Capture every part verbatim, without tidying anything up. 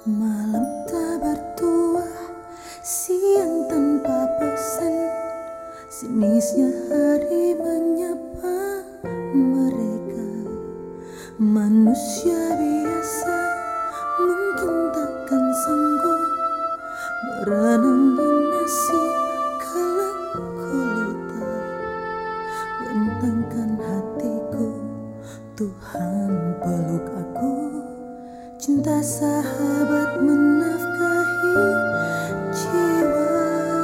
Malam tak bertuah, siang tanpa pesan, sinisnya hari menyapa mereka. Manusia biasa mungkin takkan sanggup merenangi nasib kalang gulita. Bentangkan hatiku, Tuhan peluk aku. Cinta sahabat menafkahi jiwa.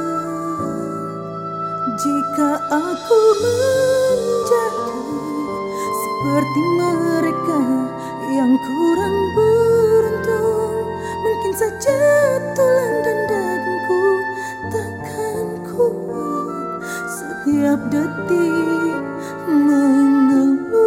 Jika aku menjadi seperti mereka yang kurang beruntung, mungkin saja tulang dan dagingku takkan kuat setiap detik mengeluh.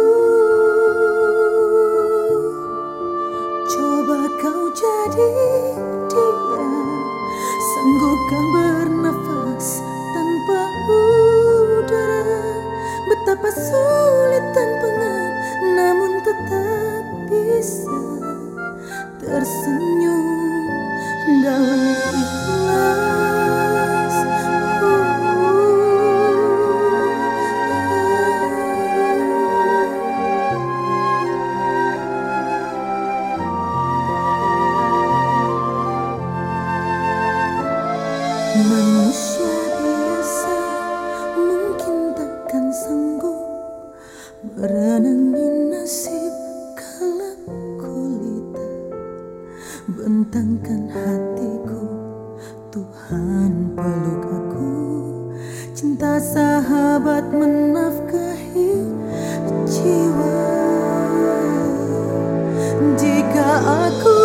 Coba kau jadi dia, sanggupkah bernafas tanpa udara? Betapa sulit dan pengap, namun tetap bisa tersenyum dalam ikhlas. Manusia biasa mungkin takkan sanggup merenangi nasib kalang gulita. Bentangkan hatiku, Tuhan peluk aku. Cinta sahabat menafkahi jiwa. Jika aku